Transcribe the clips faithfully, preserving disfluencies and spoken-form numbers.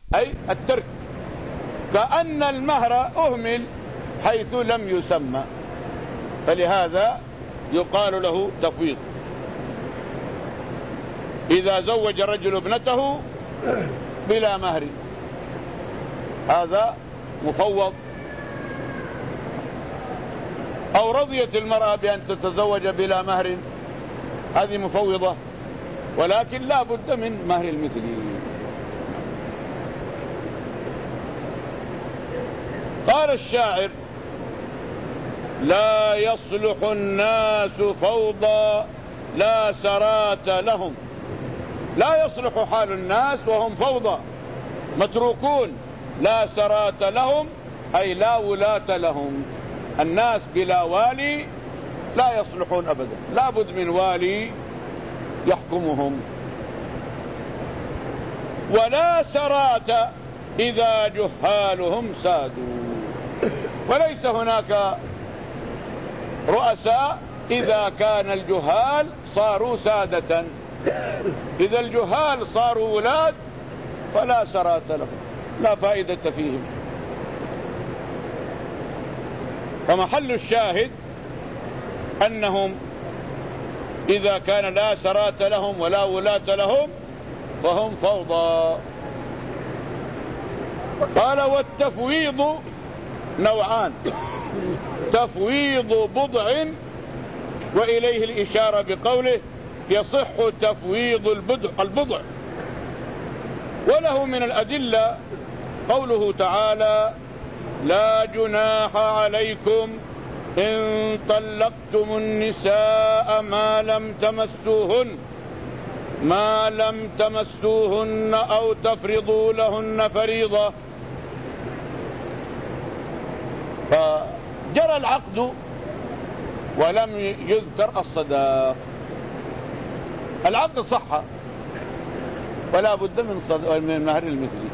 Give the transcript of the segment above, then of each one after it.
أي الترك، كأن المهر أهمل حيث لم يسمى، فلهذا يقال له تفويض. إذا زوج الرجل ابنته بلا مهر هذا مفوض، أو رضيت المرأة بأن تتزوج بلا مهر هذه مفوضة، ولكن لا بد من مهر المثل. قال الشاعر: لا يصلح الناس فوضى لا سرات لهم. لا يصلح حال الناس وهم فوضى متروكون، لا سرات لهم أي لا ولاة لهم. الناس بلا والي لا يصلحون أبدا، لا بد من والي يحكمهم. ولا سرات إذا جهالهم سادوا، وليس هناك رؤساء إذا كان الجهال صاروا سادة. إذا الجهال صاروا ولاد فلا سرات لهم، لا فائدة فيهم. فمحل الشاهد أنهم إذا كان لا سرات لهم ولا ولاة لهم فهم فوضى. قال: والتفويض نوعان: تفويض بضع، وإليه الإشارة بقوله: يصح تفويض البضع, البضع. وله من الأدلة قوله تعالى: لا جناح عليكم إن طلقتم النساء ما لم تمسوهن ما لم تمسوهن أو تفرضوا لهن فريضة. فجرى العقد ولم يذكر الصداق. العقد صح ولا بد من صداق من المهر المثلي.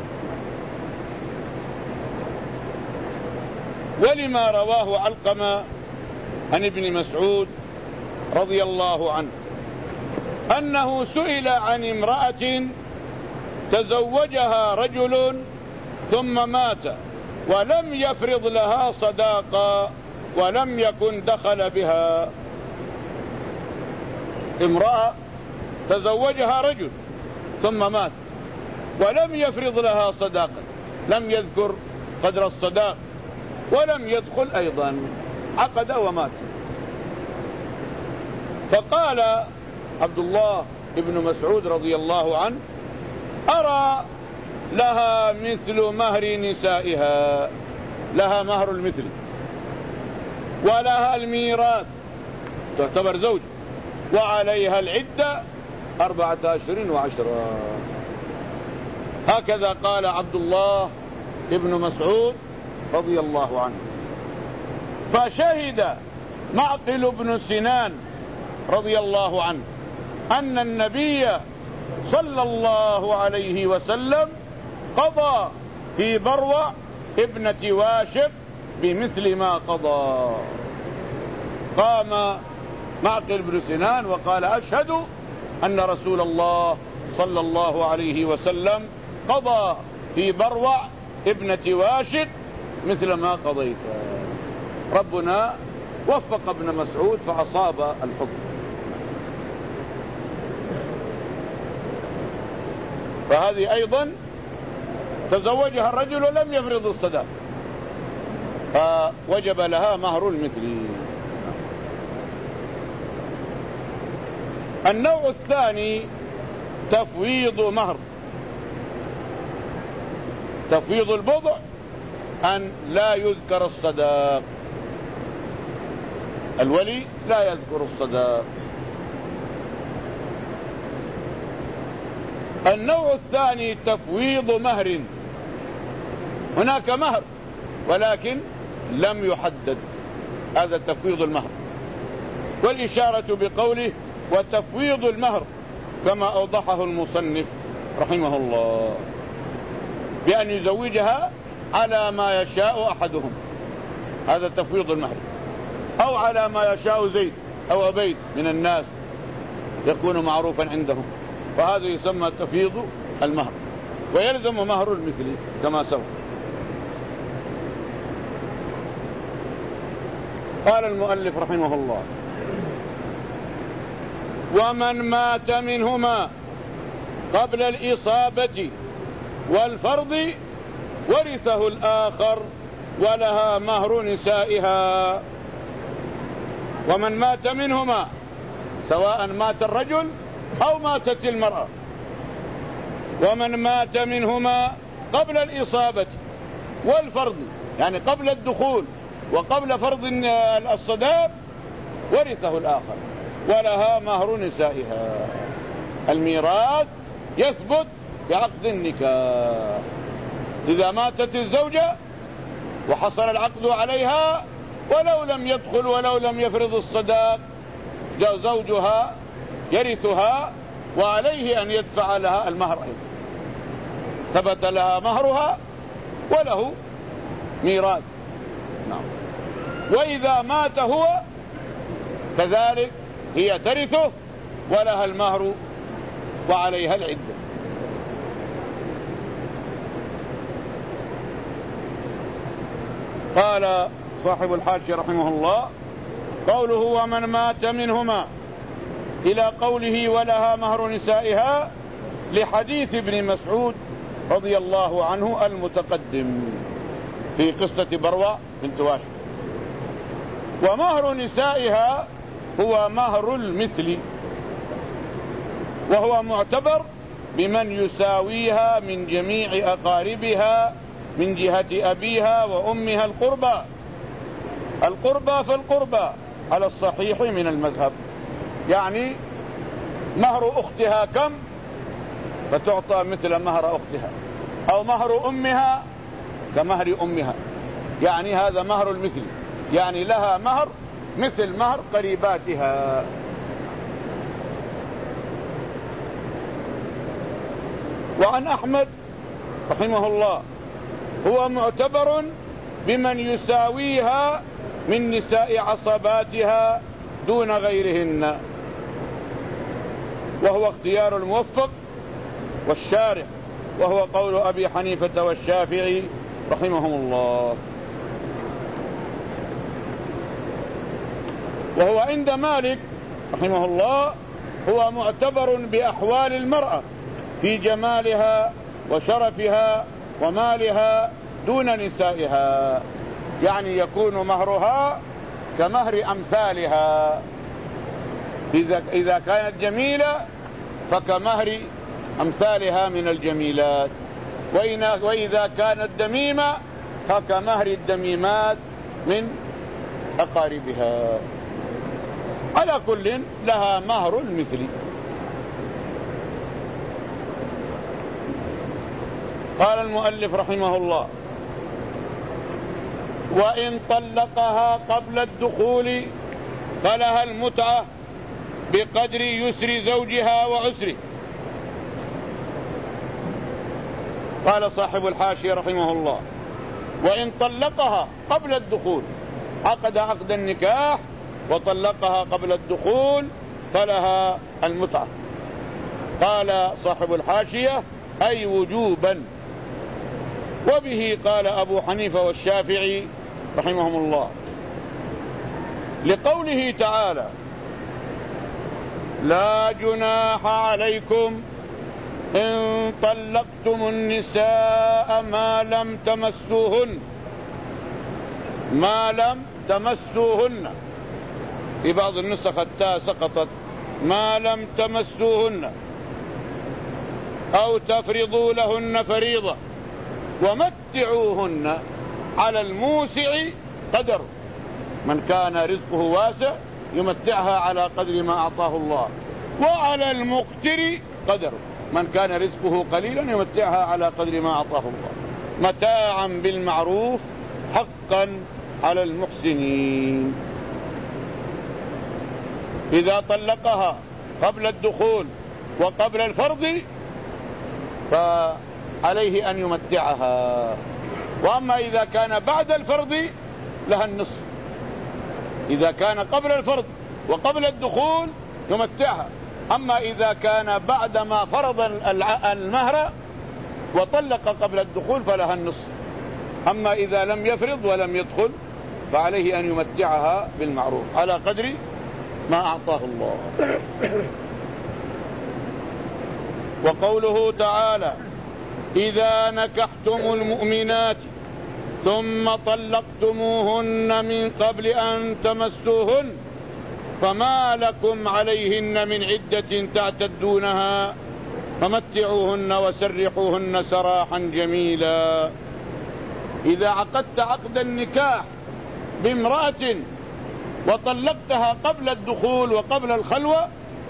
ولما رواه علقمة عن ابن مسعود رضي الله عنه أنه سئل عن امرأة تزوجها رجل ثم مات ولم يفرض لها صداقا ولم يكن دخل بها. امرأة تزوجها رجل ثم مات ولم يفرض لها صداقا، لم يذكر قدر الصداق ولم يدخل أيضا، عقد ومات. فقال عبد الله ابن مسعود رضي الله عنه: أرى لها مثل مهر نسائها، لها مهر المثل ولها الميراث، تعتبر زوج، وعليها العدة أربعة أشهر وعشرة. هكذا قال عبد الله ابن مسعود رضي الله عنه. فشهد معقل بن سنان رضي الله عنه أن النبي صلى الله عليه وسلم قضى في بروع ابنة واشق بمثل ما قضى. قام معقل بن سنان وقال: أشهد أن رسول الله صلى الله عليه وسلم قضى في بروع ابنة واشق مثل ما قضيت. ربنا وفق ابن مسعود فأصاب الحكم. فهذه أيضا تزوجها الرجل ولم يفرض الصداق فوجب لها مهر المثل. النوع الثاني تفويض مهر. تفويض البضع أن لا يذكر الصداق، الولي لا يذكر الصداق. النوع الثاني تفويض مهر، هناك مهر ولكن لم يحدد، هذا تفويض المهر. والإشارة بقوله: وتفويض المهر كما أوضحه المصنف رحمه الله، بأن يزوجها على ما يشاء أحدهم، هذا تفويض المهر، أو على ما يشاء زيد أو عبيد من الناس يكون معروفا عندهم، فهذا يسمى تفويض المهر. ويلزم مهر المثل كما سبق. قال المؤلف رحمه الله: ومن مات منهما قبل الإصابة والفرض ورثه الآخر ولها مهر نسائها. ومن مات منهما، سواء مات الرجل أو ماتت المرأة، ومن مات منهما قبل الإصابة والفرض، يعني قبل الدخول وقبل فرض الصداق، ورثه الآخر ولها مهر نسائها. الميراث يثبت بعقد النكاح. إذا ماتت الزوجة وحصل العقد عليها ولو لم يدخل ولو لم يفرض الصداق، زوجها يرثها وعليه أن يدفع لها المهر أيضا، ثبت لها مهرها وله ميراث. نعم. وإذا مات هو كذلك هي ترثه ولها المهر وعليها العدة. قال صاحب الحاشية رحمه الله: قوله ومن مات منهما إلى قوله ولها مهر نسائها لحديث ابن مسعود رضي الله عنه المتقدم في قصة بروى بنت واشق. ومهر نسائها هو مهر المثل، وهو معتبر بمن يساويها من جميع أقاربها من جهة أبيها وأمها القربى. القربى فالقربى على الصحيح من المذهب، يعني مهر أختها كم فتعطى مثل مهر أختها، أو مهر أمها كمهر أمها، يعني هذا مهر المثل، يعني لها مهر مثل مهر قريباتها. وعن أحمد رحمه الله: هو معتبر بمن يساويها من نساء عصباتها دون غيرهن، وهو اختيار الموفق والشارع، وهو قول أبي حنيفة والشافعي رحمهم الله. وهو عند مالك رحمه الله هو معتبر بأحوال المرأة في جمالها وشرفها ومالها دون نسائها، يعني يكون مهرها كمهر أمثالها. إذا كانت جميلة فكمهر أمثالها من الجميلات، وإذا كانت دميمة فكمهر الدميمات من أقاربها. على كل لها مهر المثل. قال المؤلف رحمه الله: وإن طلقها قبل الدخول فلها المتعة بقدر يسر زوجها وعسره. قال صاحب الحاشية رحمه الله: وإن طلقها قبل الدخول، عقد عقد النكاح وطلقها قبل الدخول فلها المتعة. قال صاحب الحاشية: أي وجوبا. وبه قال أبو حنيفة والشافعي رحمهم الله، لقوله تعالى: لا جناح عليكم إن طلقتم النساء ما لم تمسوهن، ما لم تمسوهن. في بعض النسخ التاء سقطت، ما لم تمسوهن أو تفرضوا لهن فريضة ومتعوهن على الموسع قدر، من كان رزقه واسع يمتعها على قدر ما أعطاه الله، وعلى المقتر قدر، من كان رزقه قليلا يمتعها على قدر ما أعطاه الله، متاعا بالمعروف حقا على المحسنين. إذا طلقها قبل الدخول وقبل الفرض فعليه أن يمتعها، وأما إذا كان بعد الفرض لها النصف. إذا كان قبل الفرض وقبل الدخول يمتعها، أما إذا كان بعد ما فرض المهر وطلق قبل الدخول فلها النصف. أما إذا لم يفرض ولم يدخل فعليه أن يمتعها بالمعروف على قدر ما أعطاه الله. وقوله تعالى: إذا نكحتم المؤمنات ثم طلقتموهن من قبل أن تمسوهن فما لكم عليهن من عدة تعتدونها فمتعوهن وسرحوهن سراحا جميلا. إذا عقدت عقد النكاح بامرأة وطلقتها قبل الدخول وقبل الخلوة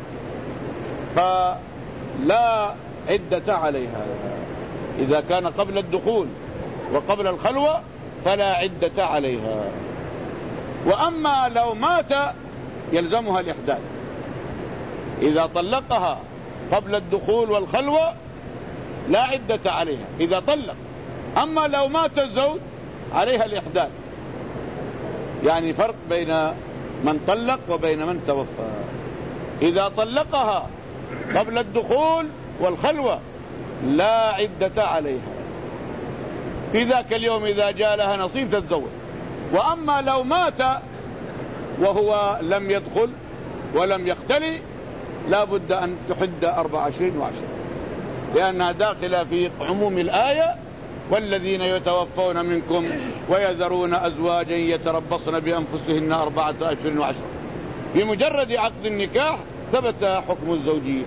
فلا عدة عليها. إذا كان قبل الدخول وقبل الخلوة فلا عدة عليها. وأما لو مات يلزمها الإحداث. إذا طلقها قبل الدخول والخلوة لا عدة عليها إذا طلق. أما لو مات الزوج عليها الإحداث. يعني فرق بين من طلق وبين من توفى. إذا طلقها قبل الدخول والخلوة لا عدة عليها. في ذاك اليوم إذا جاء لها نصيب تتزوج. وأما لو مات وهو لم يدخل ولم يختلي لا بد أن تحد أربع عشرين وعشرين، لأنها داخلة في عموم الآية: والذين يتوفون منكم ويذرون أزواجا يتربصن بأنفسهن أربعة أشهر وعشرة. بمجرد عقد النكاح ثبت حكم الزوجية.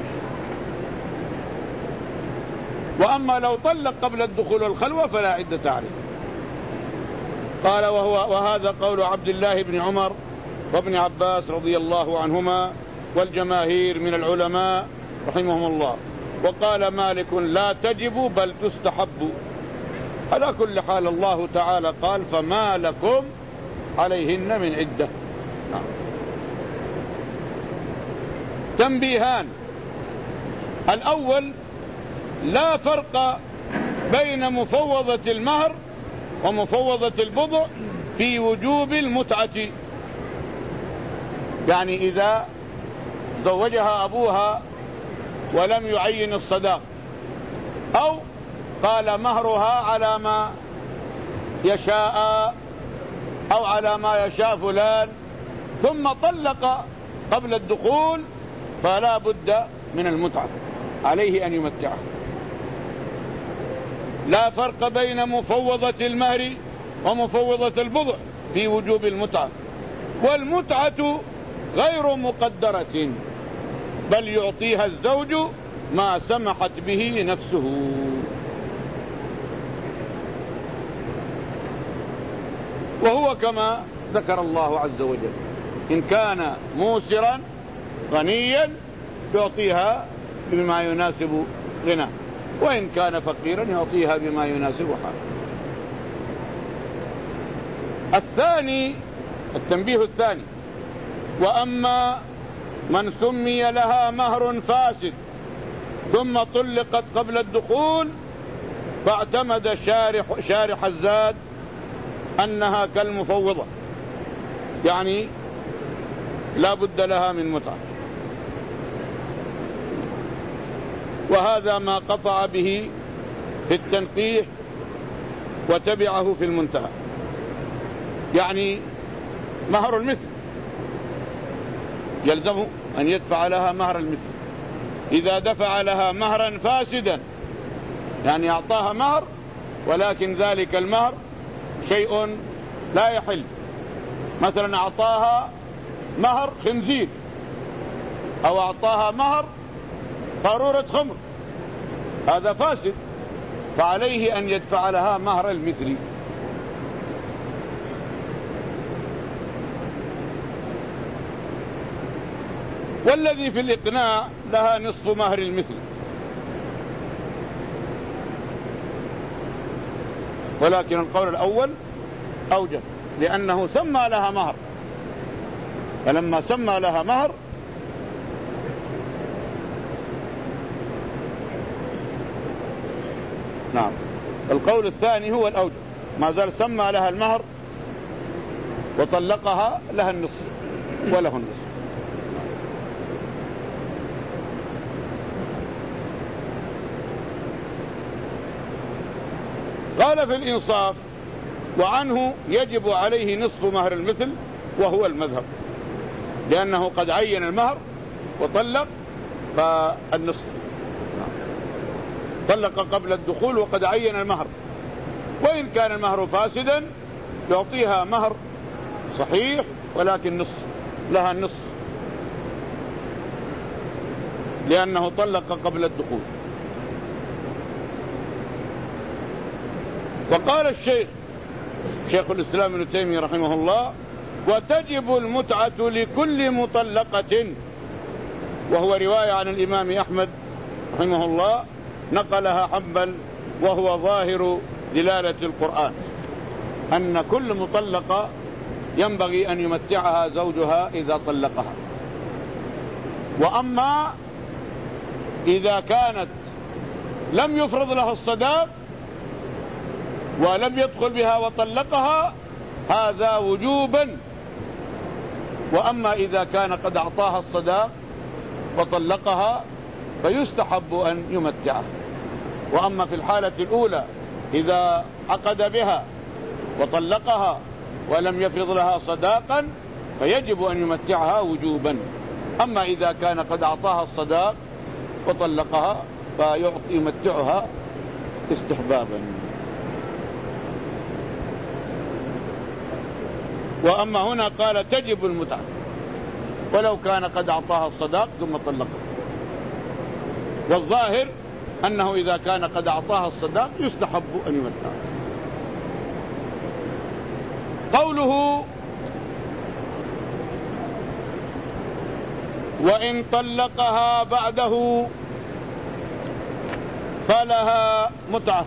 وأما لو طلق قبل الدخول والخلوة فلا عدة عليه. قال: وهو وهذا قول عبد الله بن عمر وابن عباس رضي الله عنهما والجماهير من العلماء رحمهم الله. وقال مالك: لا تجب بل تستحب. على كل حال الله تعالى قال: فما لكم عليهن من عدة. نعم. تنبيهان: الأول: لا فرق بين مفوضة المهر ومفوضة البضع في وجوب المتعة. يعني إذا زوجها أبوها ولم يعين الصداق، أو قال مهرها على ما يشاء أو على ما يشاء فلان ثم طلق قبل الدخول فلا بد من المتعة، عليه أن يمتعه. لا فرق بين مفوضة المهر ومفوضة البضع في وجوب المتعة. والمتعة غير مقدرة بل يعطيها الزوج ما سمحت به نفسه. وهو كما ذكر الله عز وجل: إن كان موسرا غنيا يعطيها بما يناسب غناه، وإن كان فقيرا يعطيها بما يناسب حاله. الثاني، التنبيه الثاني: وأما من سمي لها مهر فاسد ثم طلقت قبل الدخول فاعتمد شارح, شارح الزاد أنها كالمفوضة، يعني لا بد لها من متعة. وهذا ما قطع به في التنقيح وتبعه في المنتهى. يعني مهر المثل يلزم أن يدفع لها مهر المثل. إذا دفع لها مهرا فاسدا يعني أعطاها مهر ولكن ذلك المهر شيء لا يحل، مثلا أعطاها مهر خنزير أو أعطاها مهر قارورة خمر، هذا فاسد، فعليه أن يدفع لها مهر المثل. والذي في الإقناع لها نصف مهر المثل، ولكن القول الأول أوجب لأنه سمى لها مهر، فلما سمى لها مهر نعم. القول الثاني هو الأوجب، ما زال سمى لها المهر وطلقها لها النصف وله النصف. قال في الإنصاف: وعنه يجب عليه نصف مهر المثل، وهو المذهب، لأنه قد عين المهر وطلق، فالنصف طلق قبل الدخول وقد عين المهر، وإن كان المهر فاسدا يعطيها مهر صحيح ولكن نصف، لها النصف، لأنه طلق قبل الدخول. وقال الشيخ شيخ الإسلام ابن تيمية رحمه الله: وتجب المتعة لكل مطلقة، وهو رواية عن الإمام أحمد رحمه الله نقلها حنبل، وهو ظاهر دلالة القرآن، أن كل مطلقة ينبغي أن يمتعها زوجها إذا طلقها. وأما إذا كانت لم يفرض لها الصداق ولم يدخل بها وطلقها هذا وجوبا، وأما إذا كان قد أعطاها الصداق وطلقها فيستحب أن يمتعها. وأما في الحالة الأولى إذا عقد بها وطلقها ولم يفرض لها صداقا فيجب أن يمتعها وجوبا. أما إذا كان قد أعطاها الصداق وطلقها فيمتعها استحبابا. وأما هنا قال تجب المتعة ولو كان قد أعطاها الصداق ثم طلقها، والظاهر أنه إذا كان قد أعطاها الصداق يستحب أن يمتعها. قوله: وإن طلقها بعده فلها متعة،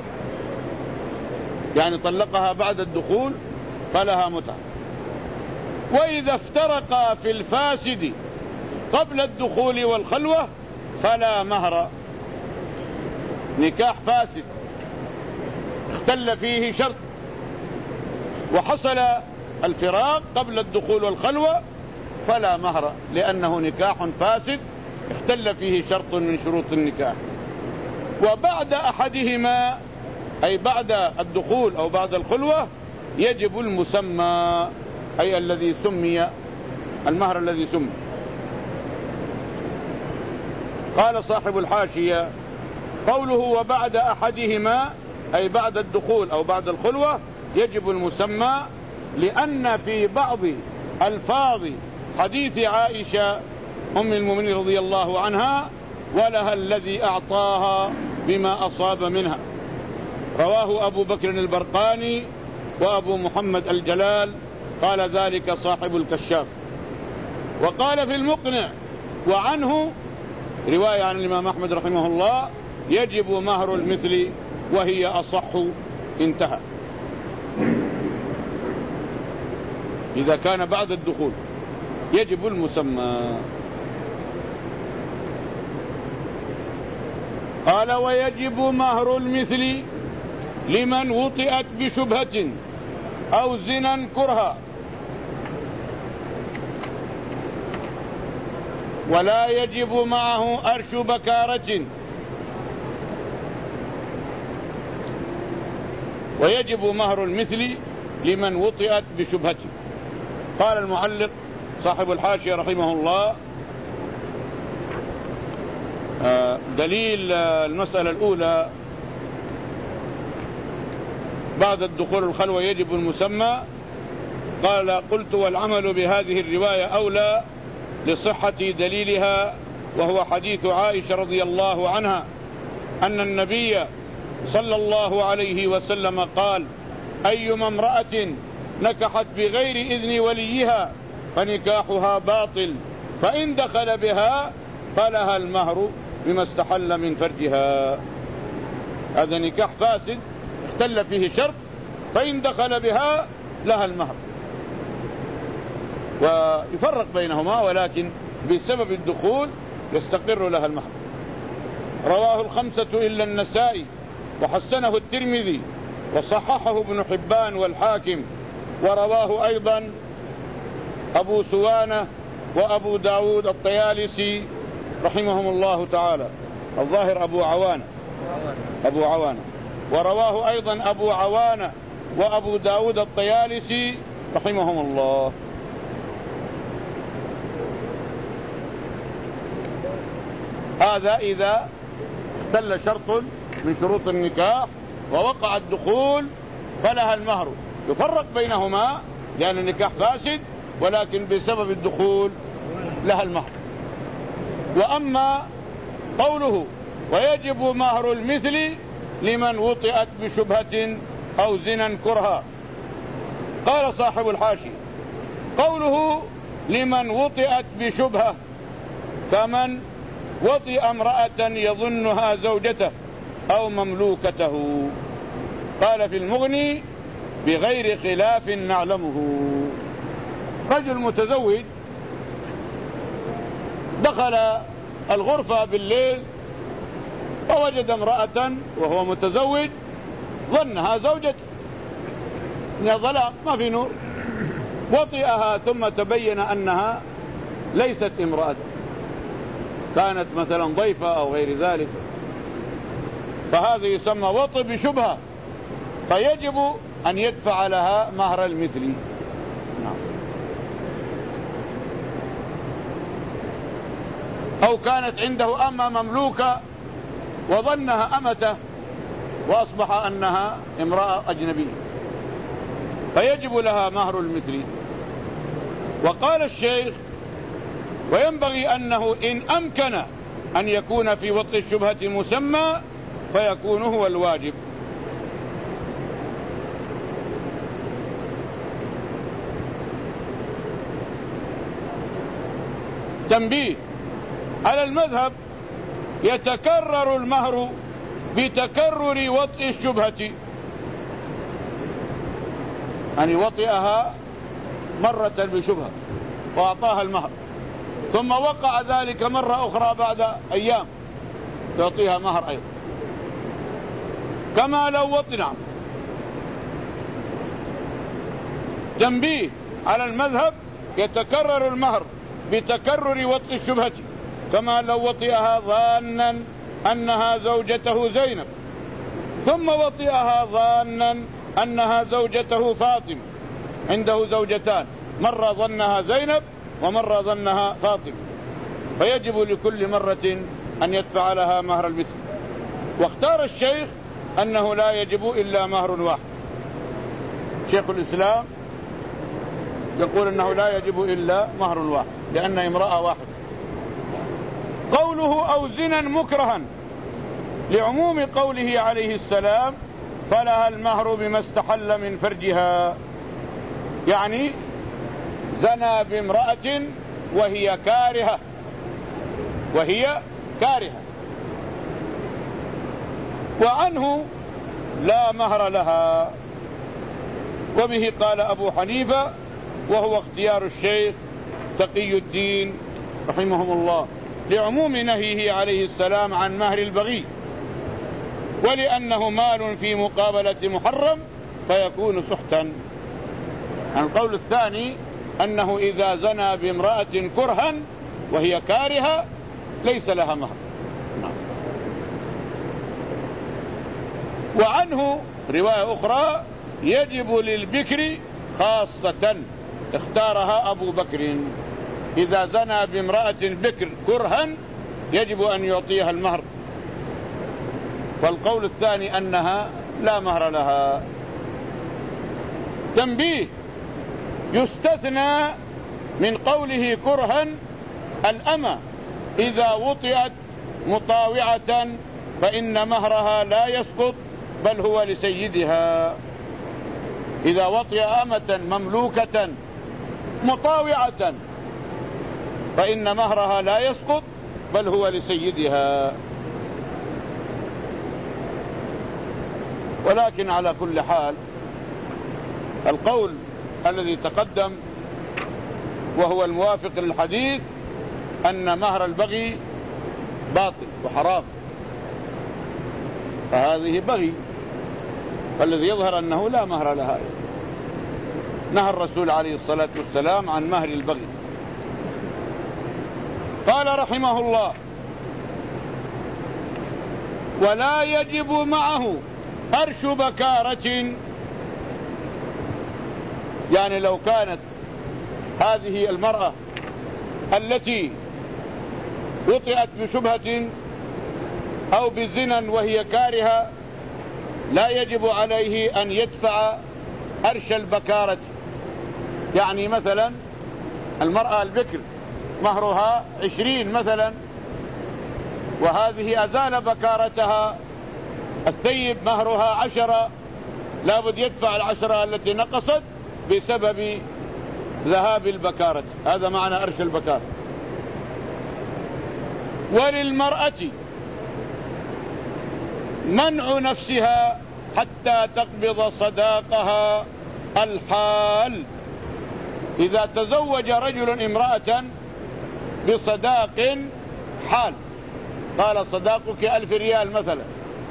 يعني طلقها بعد الدخول فلها متعة. وإذا افترقا في الفاسد قبل الدخول والخلوة فلا مهر. نكاح فاسد اختل فيه شرط وحصل الفراق قبل الدخول والخلوة فلا مهر، لأنه نكاح فاسد اختل فيه شرط من شروط النكاح. وبعد أحدهما أي بعد الدخول أو بعد الخلوة يجب المسمى، أي الذي سمي، المهر الذي سمي. قال صاحب الحاشية: قوله وبعد أحدهما أي بعد الدخول أو بعد الخلوة يجب المسمى، لأن في بعض ألفاظ حديث عائشة أم المؤمنين رضي الله عنها: ولها الذي أعطاها بما أصاب منها، رواه أبو بكر البرقاني وأبو محمد الجلال، قال ذلك صاحب الكشاف. وقال في المقنع: وعنه رواية عن الإمام أحمد رحمه الله: يجب مهر المثل وهي أصح. انتهى. إذا كان بعد الدخول يجب المسمى. قال: ويجب مهر المثل لمن وطئت بشبهة أو زنا كرها، ولا يجب معه أرش بكارة. ويجب مهر المثل لمن وطئت بشبهة. قال المعلق صاحب الحاشية رحمه الله: دليل المسألة الأولى بعد الدخول الخلوة يجب المسمى. قال: قلت: والعمل بهذه الرواية أولى لصحة دليلها، وهو حديث عائشة رضي الله عنها أن النبي صلى الله عليه وسلم قال: أيما امرأة نكحت بغير إذن وليها فنكاحها باطل، فإن دخل بها فلها المهر بما استحل من فرجها. هذا نكاح فاسد اختل فيه شرط، فإن دخل بها لها المهر. ويفرق بينهما، ولكن بسبب الدخول يستقر لها المهر. رواه الخمسة إلا النسائي، وحسنه الترمذي، وصححه ابن حبان والحاكم، ورواه أيضا أبو سوانة وأبو داود الطيالسي رحمهم الله تعالى. الظاهر أبو عوانة أبو عوانة ورواه أيضا أبو عوانة وأبو داود الطيالسي رحمهم الله. هذا إذا اختل شرط من شروط النكاح ووقع الدخول فلها المهر، يفرق بينهما لأن النكاح فاسد، ولكن بسبب الدخول لها المهر. وأما قوله ويجب مهر المثل لمن وطئت بشبهة أو زنا كرها، قال صاحب الحاشي قوله لمن وطئت بشبهة كمن وطئ امرأة يظنها زوجته أو مملوكته. قال في المغني بغير خلاف نعلمه. رجل متزوج دخل الغرفة بالليل فوجد امرأة وهو متزوج ظنها زوجته، يا ظلام ما في نور، وطئها ثم تبين أنها ليست امرأة، كانت مثلا ضيفة أو غير ذلك، فهذا يسمى وطئ بشبهة، فيجب أن يدفع لها مهر المثل. أو كانت عنده أمة مملوكة وظنها أمته وأصبح أنها امرأة أجنبية، فيجب لها مهر المثل. وقال الشيخ وينبغي أنه إن أمكن أن يكون في وطئ الشبهة مسمى فيكون هو الواجب. تنبيه على المذهب يتكرر المهر بتكرر وطئ الشبهة، يعني وطئها مرة بشبهة وأعطاها المهر، ثم وقع ذلك مرة أخرى بعد أيام يعطيها مهر أيضا، كما لو وطئ. تنبيه على المذهب يتكرر المهر بتكرر وطئ الشبهة، كما لو وطئها ظانا أنها زوجته زينب، ثم وطئها ظانا أنها زوجته فاطمة، عنده زوجتان، مرة ظنها زينب ومرة ظنها فاطمة، فيجب لكل مرة أن يدفع لها مهر المثل. واختار الشيخ أنه لا يجب إلا مهر واحد. شيخ الإسلام يقول أنه لا يجب إلا مهر واحد لأن امرأة واحدة. قوله أو زنا مكرها لعموم قوله عليه السلام فلها المهر بما استحل من فرجها، يعني زنى بامرأة وهي كارهة وهي كارهة وعنه لا مهر لها. وبه قال أبو حنيفة وهو اختيار الشيخ تقي الدين رحمهم الله لعموم نهيه عليه السلام عن مهر البغي، ولأنه مال في مقابلة محرم فيكون سحتا. القول الثاني أنه إذا زنى بامرأة كرها وهي كارهة ليس لها مهر. وعنه رواية أخرى يجب للبكر خاصة اختارها أبو بكر، إذا زنى بامرأة بكر كرها يجب أن يعطيها المهر. والقول الثاني أنها لا مهر لها. تنبيه يستثنى من قوله كرها الأمة إذا وطئت مطاوعة فإن مهرها لا يسقط بل هو لسيدها. إذا وطئ أمة مملوكة مطاوعة فإن مهرها لا يسقط بل هو لسيدها. ولكن على كل حال القول الذي تقدم وهو الموافق للحديث أن مهر البغي باطل وحرام، فهذه بغي، فالذي يظهر أنه لا مهر لها. نهى الرسول عليه الصلاة والسلام عن مهر البغي. قال رحمه الله ولا يجب معه أرش بكارة، يعني لو كانت هذه المرأة التي وطئت بشبهة أو بزنا وهي كارهة لا يجب عليه أن يدفع أرش البكارة. يعني مثلا المرأة البكر مهرها عشرين مثلا، وهذه أزال بكارتها. الثيب مهرها عشرة، لابد يدفع العشرة التي نقصت بسبب ذهاب البكارة. هذا معنى أرش البكارة. وللمرأة منع نفسها حتى تقبض صداقها الحال. إذا تزوج رجل امرأة بصداق حال، قال صداقك ألف ريال مثلا،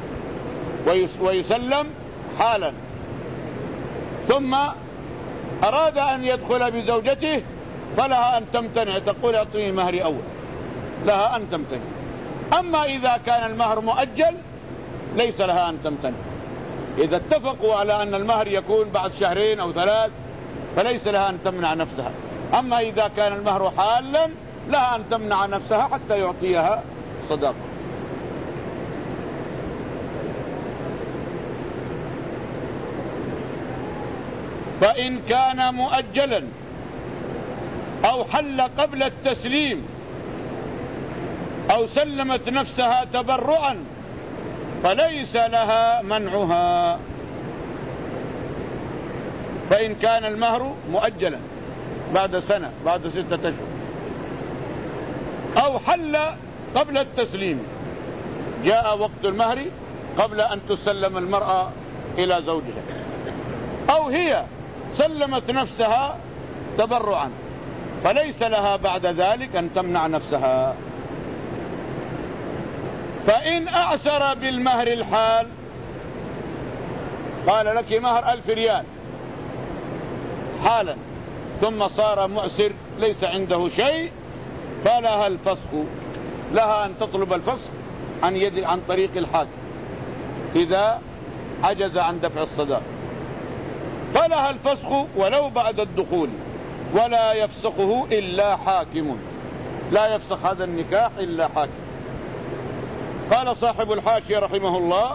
ويسلم حالا، ثم أراد أن يدخل بزوجته، فلها أن تمتنع، تقول أعطيني مهري أول، لها أن تمتنع. أما إذا كان المهر مؤجل ليس لها أن تمتنع. إذا اتفقوا على أن المهر يكون بعد شهرين أو ثلاث فليس لها أن تمنع نفسها. أما إذا كان المهر حالا لها أن تمنع نفسها حتى يعطيها صداقة. فإن كان مؤجلا أو حل قبل التسليم أو سلمت نفسها تبرعا فليس لها منعها. فإن كان المهر مؤجلا بعد سنة، بعد ستة أشهر، أو حل قبل التسليم، جاء وقت المهر قبل أن تسلم المرأة إلى زوجها، أو هي سلمت نفسها تبرعا، فليس لها بعد ذلك أن تمنع نفسها. فإن أعسر بالمهر الحال، قال لك مهر ألف ريال حالا ثم صار معسر ليس عنده شيء، فلها الفسخ، لها أن تطلب الفسخ عن يد عن طريق الحاكم إذا عجز عن دفع الصداق، فلها الفسخ ولو بعد الدخول، ولا يفسخه إلا حاكم، لا يفسخ هذا النكاح إلا حاكم. قال صاحب الحاشية رحمه الله: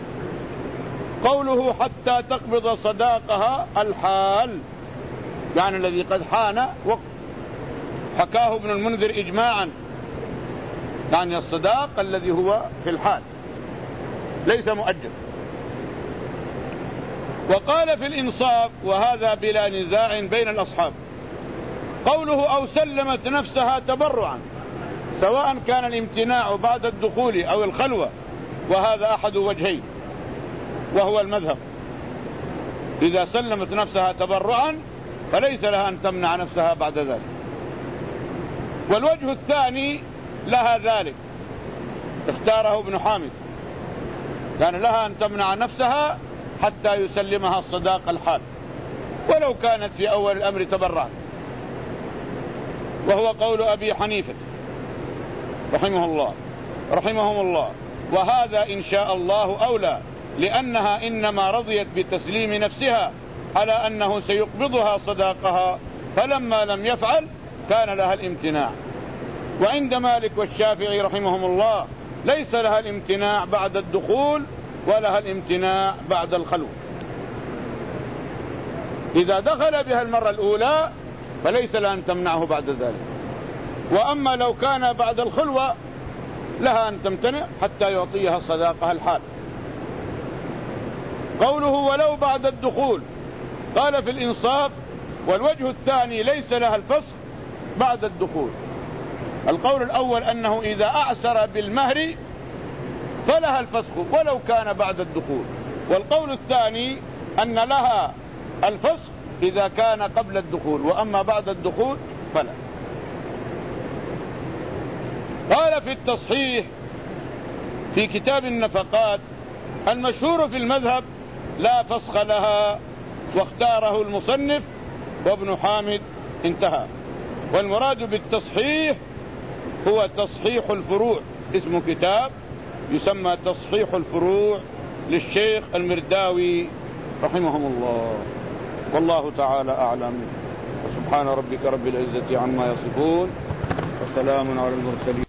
قوله حتى تقبض صداقها الحال، يعني الذي قد حان وقت، حكاه ابن المنذر إجماعا، يعني الصداق الذي هو في الحال ليس مؤجل. وقال في الإنصاف، وهذا بلا نزاع بين الأصحاب، قوله أو سلمت نفسها تبرعا، سواء كان الامتناع بعد الدخول أو الخلوة، وهذا أحد وجهين وهو المذهب. إذا سلمت نفسها تبرعا فليس لها أن تمنع نفسها بعد ذلك. والوجه الثاني لها ذلك، اختاره ابن حامد، كان لها أن تمنع نفسها حتى يسلمها الصداق الحال ولو كانت في أول الأمر تبرعا، وهو قول أبي حنيفة رحمه الله رحمهم الله. وهذا إن شاء الله أولى، لأنها إنما رضيت بتسليم نفسها على أنه سيقبضها صداقها، فلما لم يفعل كان لها الامتناع. وعند مالك والشافعي رحمهم الله ليس لها الامتناع بعد الدخول ولها الامتناع بعد الخلوة. إذا دخل بها المرة الأولى فليس لها أن تمنعه بعد ذلك، وأما لو كان بعد الخلوة لها أن تمتنع حتى يعطيها صداقها الحال. قوله ولو بعد الدخول، قال في الإنصاف: والوجه الثاني ليس لها الفسخ بعد الدخول. القول الأول أنه إذا أعسر بالمهر فلها الفسخ ولو كان بعد الدخول، والقول الثاني أن لها الفسخ إذا كان قبل الدخول، وأما بعد الدخول فلا. قال في التصحيح في كتاب النفقات: المشهور في المذهب لا فسخ لها، واختاره المصنف وابن حامد، انتهى. والمراد بالتصحيح هو تصحيح الفروع، اسم كتاب يسمى تصحيح الفروع للشيخ المرداوي رحمهم الله. والله تعالى أعلم. وسبحان ربك رب العزة عما يصفون وسلام على المرسلين.